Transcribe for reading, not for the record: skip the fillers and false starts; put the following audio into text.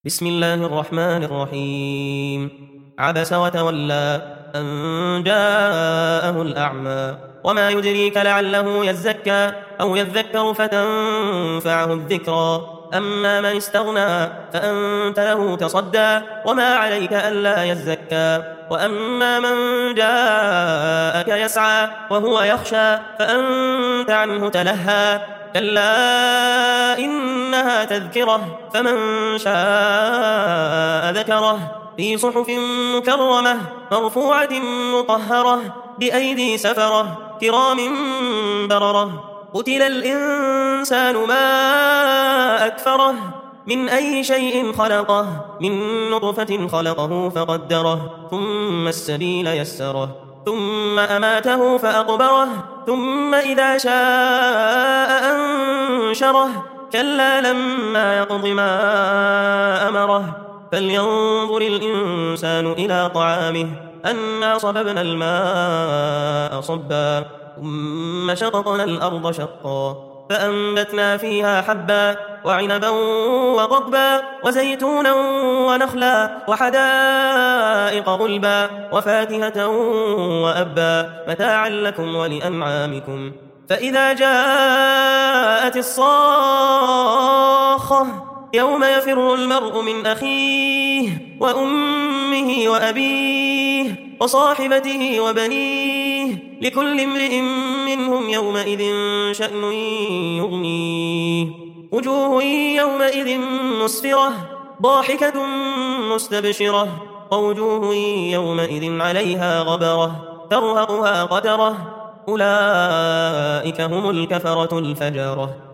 بسم الله الرحمن الرحيم. عبس وتولى أن جاءه الأعمى وما يدريك لعله يزكى أو يذكر فتنفعه الذكرى أما من استغنى فأنت له تصدى وما عليك ألا يزكى وأما من جاءك يسعى وهو يخشى فأنت عنه تلهى كلا إنها تذكرة فمن شاء ذكره في صحف مكرمة مرفوعة مطهرة بأيدي سفرة كرام بررة قتل الإنسان ما أكفره من أي شيء خلقه من نطفة خلقه فقدره ثم السبيل يسره ثم أماته فأقبره ثم إذا شاء أنشره كلا لما يقض ما أمره فلينظر الإنسان إلى طعامه أنا صببنا الماء صبا ثم شققنا الأرض شقا فأنبتنا فيها حبا وعنبا وقضبا وزيتونا ونخلا وحدائق غلبا وفاكهة وأبا متاعا لكم ولأنعامكم فإذا جاءت الصاخة يوم يفر المرء من أخيه وأمه وأبيه وصاحبته وبنيه لكل امرئ منهم يومئذ شأن يغنيه وجوه يومئذ مسفرة ضاحكة مستبشرة ووجوه يومئذ عليها غبرة ترهقها قترة أولئك هم الكفرة الفجرة.